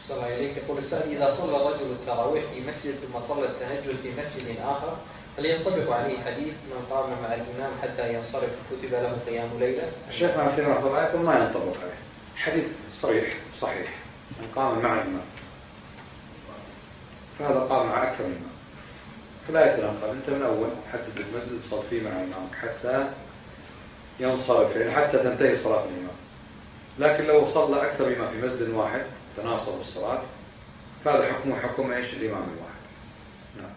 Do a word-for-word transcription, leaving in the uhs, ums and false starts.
صلى الله عليك. يقول السائل: إذا صلى الرجل التراويح في مسجد ثم صلى التهجد في مسجد آخر، هل ينطبق عليه حديث من قام مع الإمام حتى ينصرف كتب له قيام ليلة؟ الشيخ ابن عثيمين رحمه الله يقول ما ينطبق عليه، حديث صريح صحيح من قام مع الإمام، فهذا قام مع أكثر من الإمام، فلا يتناقض. أنت من أول حدد المسجد صل فيه مع إمامك حتى ينصرف، يعني حتى تنتهي صلاة الإمام. لكن لو صلى أكثر مما في مسجد واحد تناصروا الصلاة، فهذا حكمه حكم إيش الإمام الواحد.